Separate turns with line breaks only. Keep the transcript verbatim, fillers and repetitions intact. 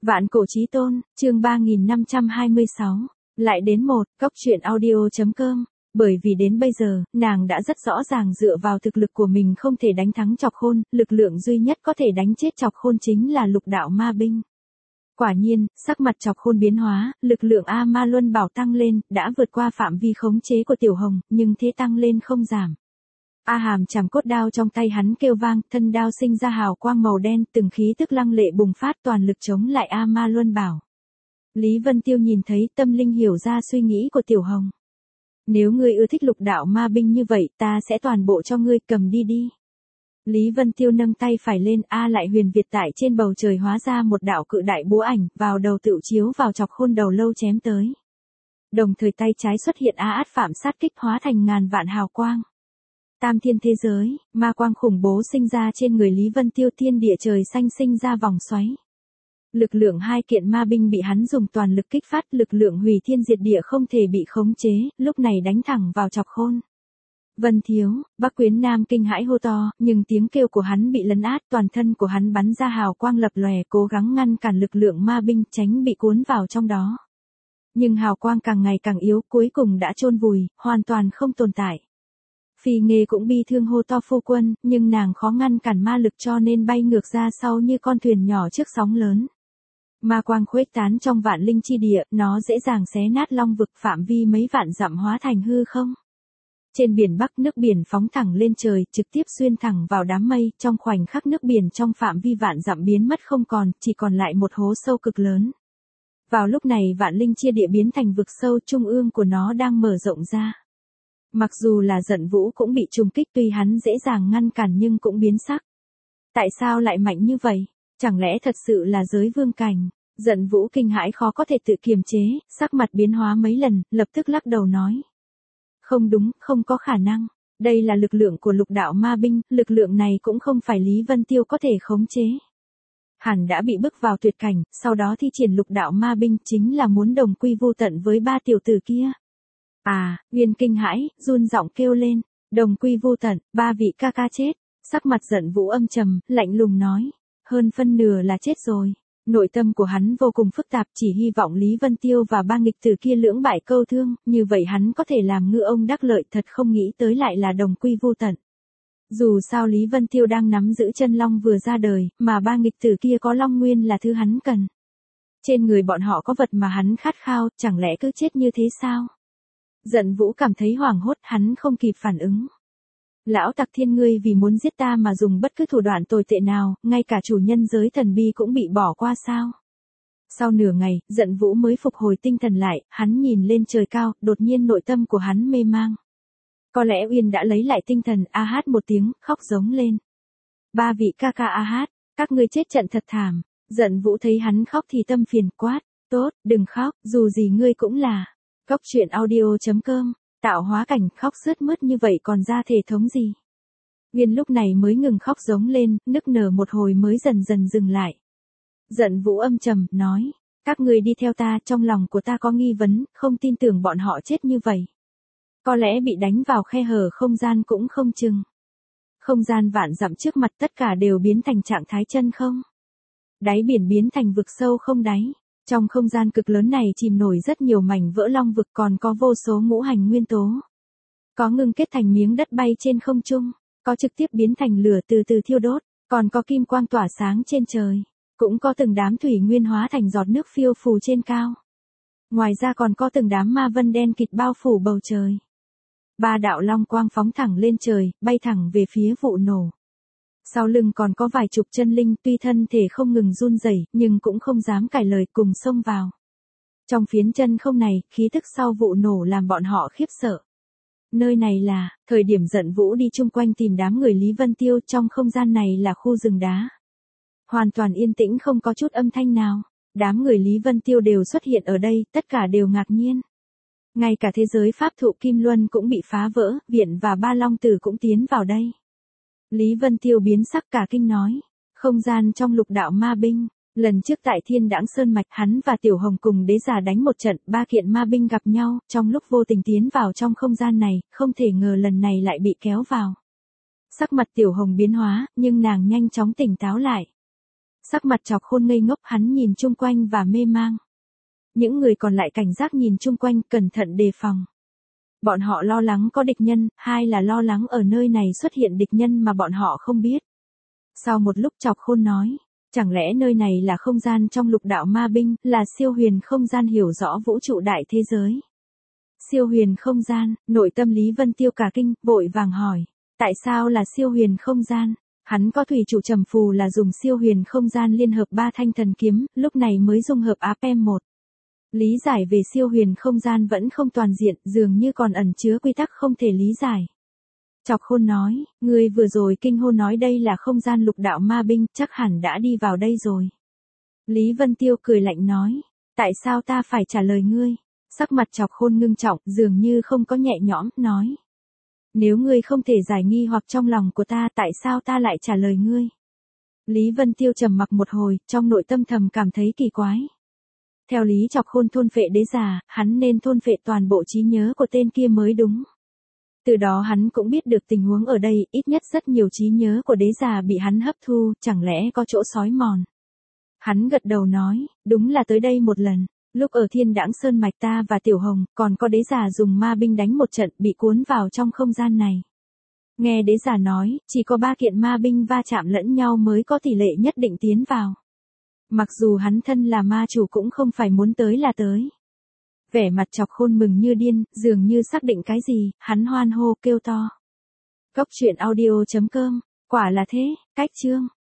Vạn cổ chí tôn, chương ba nghìn năm trăm hai mươi sáu. Lại đến một, cốc truyện audio.com. Bởi vì đến bây giờ, nàng đã rất rõ ràng dựa vào thực lực của mình không thể đánh thắng Chọc Khôn, lực lượng duy nhất có thể đánh chết Chọc Khôn chính là lục đạo ma binh. Quả nhiên, sắc mặt Chọc Khôn biến hóa, lực lượng A Ma Luân Bảo tăng lên, đã vượt qua phạm vi khống chế của Tiểu Hồng, nhưng thế tăng lên không giảm. A Hàm chảm cốt đao trong tay hắn kêu vang, thân đao sinh ra hào quang màu đen, từng khí tức lăng lệ bùng phát toàn lực chống lại A Ma Luân Bảo. Lý Vân Tiêu nhìn thấy, tâm linh hiểu ra suy nghĩ của Tiểu Hồng. Nếu ngươi ưa thích lục đạo ma binh như vậy, ta sẽ toàn bộ cho ngươi, cầm đi đi. Lý Vân Tiêu nâng tay phải lên, A lại huyền Việt tại trên bầu trời hóa ra một đạo cự đại búa ảnh, vào đầu tựu chiếu vào Chọc Khôn đầu lâu chém tới. Đồng thời tay trái xuất hiện A Át Phạm sát kích hóa thành ngàn vạn hào quang. Tam thiên thế giới, ma quang khủng bố sinh ra trên người Lý Vân Tiêu, thiên địa trời xanh sinh ra vòng xoáy. Lực lượng hai kiện ma binh bị hắn dùng toàn lực kích phát, lực lượng hủy thiên diệt địa không thể bị khống chế, lúc này đánh thẳng vào Chọc Khôn. Vân Thiếu, Bắc Quyến Nam kinh hãi hô to, nhưng tiếng kêu của hắn bị lấn át, toàn thân của hắn bắn ra hào quang lập lòe, cố gắng ngăn cản lực lượng ma binh, tránh bị cuốn vào trong đó. Nhưng hào quang càng ngày càng yếu, cuối cùng đã chôn vùi, hoàn toàn không tồn tại. Phi Nghê cũng bi thương hô to phu quân, nhưng nàng khó ngăn cản ma lực cho nên bay ngược ra sau như con thuyền nhỏ trước sóng lớn. Ma quang khuếch tán trong vạn linh chi địa, nó dễ dàng xé nát long vực, phạm vi mấy vạn dặm hóa thành hư không. Trên biển Bắc, nước biển phóng thẳng lên trời, trực tiếp xuyên thẳng vào đám mây, trong khoảnh khắc nước biển trong phạm vi vạn dặm biến mất không còn, chỉ còn lại một hố sâu cực lớn. Vào lúc này vạn linh chia địa biến thành vực sâu, trung ương của nó đang mở rộng ra. Mặc dù là Giận Vũ cũng bị trùng kích, tuy hắn dễ dàng ngăn cản nhưng cũng biến sắc. Tại sao lại mạnh như vậy? Chẳng lẽ thật sự là giới vương cảnh? Giận Vũ kinh hãi khó có thể tự kiềm chế, sắc mặt biến hóa mấy lần, lập tức lắc đầu nói. Không đúng, không có khả năng. Đây là lực lượng của lục đạo ma binh, lực lượng này cũng không phải Lý Vân Tiêu có thể khống chế. Hẳn đã bị bức vào tuyệt cảnh, sau đó thi triển lục đạo ma binh chính là muốn đồng quy vu tận với ba tiểu tử kia. À, Nguyên kinh hãi, run giọng kêu lên, đồng quy vu tận, ba vị ca ca chết. Sắc mặt Giận Vũ âm trầm, lạnh lùng nói, hơn phân nửa là chết rồi. Nội tâm của hắn vô cùng phức tạp, chỉ hy vọng Lý Vân Tiêu và ba nghịch tử kia lưỡng bại câu thương, như vậy hắn có thể làm ngư ông đắc lợi, thật không nghĩ tới lại là đồng quy vu tận. Dù sao Lý Vân Tiêu đang nắm giữ chân long vừa ra đời, mà ba nghịch tử kia có long nguyên là thứ hắn cần. Trên người bọn họ có vật mà hắn khát khao, chẳng lẽ cứ chết như thế sao? Giận Vũ cảm thấy hoảng hốt, hắn không kịp phản ứng. Lão tặc thiên, ngươi vì muốn giết ta mà dùng bất cứ thủ đoạn tồi tệ nào, ngay cả chủ nhân giới thần bi cũng bị bỏ qua sao? Sau nửa ngày, Giận Vũ mới phục hồi tinh thần lại, hắn nhìn lên trời cao, đột nhiên nội tâm của hắn mê mang. Có lẽ Uyên đã lấy lại tinh thần, a hát một tiếng, khóc giống lên. Ba vị ca ca a hát, các ngươi chết trận thật thảm. Giận Vũ thấy hắn khóc thì tâm phiền quát, tốt, đừng khóc, dù gì ngươi cũng là. Cốc truyện audio.com. Tạo hóa cảnh, khóc sướt mướt như vậy còn ra thể thống gì? Uyên lúc này mới ngừng khóc giống lên, nức nở một hồi mới dần dần dừng lại. Giận Vũ âm trầm, nói, các người đi theo ta, trong lòng của ta có nghi vấn, không tin tưởng bọn họ chết như vậy. Có lẽ bị đánh vào khe hở không gian cũng không chừng. Không gian vạn dặm trước mặt tất cả đều biến thành trạng thái chân không. Đáy biển biến thành vực sâu không đáy. Trong không gian cực lớn này chìm nổi rất nhiều mảnh vỡ long vực, còn có vô số ngũ hành nguyên tố. Có ngưng kết thành miếng đất bay trên không trung, có trực tiếp biến thành lửa từ từ thiêu đốt, còn có kim quang tỏa sáng trên trời, cũng có từng đám thủy nguyên hóa thành giọt nước phiêu phù trên cao. Ngoài ra còn có từng đám ma vân đen kịt bao phủ bầu trời. Ba đạo long quang phóng thẳng lên trời, bay thẳng về phía vụ nổ. Sau lưng còn có vài chục chân linh, tuy thân thể không ngừng run rẩy, nhưng cũng không dám cãi lời, cùng xông vào. Trong phiến chân không này, khí tức sau vụ nổ làm bọn họ khiếp sợ. Nơi này là, thời điểm Giận Vũ đi chung quanh tìm đám người Lý Vân Tiêu, trong không gian này là khu rừng đá. Hoàn toàn yên tĩnh, không có chút âm thanh nào. Đám người Lý Vân Tiêu đều xuất hiện ở đây, tất cả đều ngạc nhiên. Ngay cả thế giới pháp thụ Kim Luân cũng bị phá vỡ, Viện và Ba Long Tử cũng tiến vào đây. Lý Vân Tiêu biến sắc cả kinh nói, không gian trong lục đạo ma binh, lần trước tại Thiên Đãng Sơn Mạch hắn và Tiểu Hồng cùng đế giả đánh một trận, ba kiện ma binh gặp nhau, trong lúc vô tình tiến vào trong không gian này, không thể ngờ lần này lại bị kéo vào. Sắc mặt Tiểu Hồng biến hóa, nhưng nàng nhanh chóng tỉnh táo lại. Sắc mặt Chọc Khôn ngây ngốc, hắn nhìn chung quanh và mê mang. Những người còn lại cảnh giác nhìn chung quanh, cẩn thận đề phòng. Bọn họ lo lắng có địch nhân, hai là lo lắng ở nơi này xuất hiện địch nhân mà bọn họ không biết. Sau một lúc Chọc Khôn nói, chẳng lẽ nơi này là không gian trong lục đạo ma binh, là siêu huyền không gian hiểu rõ vũ trụ đại thế giới. Siêu huyền không gian, nội tâm Lý Vân Tiêu cả kinh, vội vàng hỏi, tại sao là siêu huyền không gian? Hắn có thủy chủ trầm phù là dùng siêu huyền không gian liên hợp ba thanh thần kiếm, lúc này mới dung hợp áp em một. Lý giải về siêu huyền không gian vẫn không toàn diện, dường như còn ẩn chứa quy tắc không thể lý giải. Chọc Khôn nói, ngươi vừa rồi kinh hô nói đây là không gian lục đạo ma binh, chắc hẳn đã đi vào đây rồi. Lý Vân Tiêu cười lạnh nói, tại sao ta phải trả lời ngươi? Sắc mặt Chọc Khôn ngưng trọng, dường như không có nhẹ nhõm, nói. Nếu ngươi không thể giải nghi hoặc trong lòng của ta, tại sao ta lại trả lời ngươi? Lý Vân Tiêu trầm mặc một hồi, trong nội tâm thầm cảm thấy kỳ quái. Theo lý Chọc Khôn thôn phệ đế già, hắn nên thôn phệ toàn bộ trí nhớ của tên kia mới đúng. Từ đó hắn cũng biết được tình huống ở đây, ít nhất rất nhiều trí nhớ của đế già bị hắn hấp thu, chẳng lẽ có chỗ sói mòn. Hắn gật đầu nói, đúng là tới đây một lần, lúc ở Thiên Đãng Sơn Mạch ta và Tiểu Hồng, còn có đế già dùng ma binh đánh một trận bị cuốn vào trong không gian này. Nghe đế già nói, chỉ có ba kiện ma binh va chạm lẫn nhau mới có tỷ lệ nhất định tiến vào. Mặc dù hắn thân là ma chủ cũng không phải muốn tới là tới. Vẻ mặt Chọc Khôn mừng như điên, dường như xác định cái gì, hắn hoan hô kêu to. Cốc truyện audio chấm com, quả là thế, cách chương.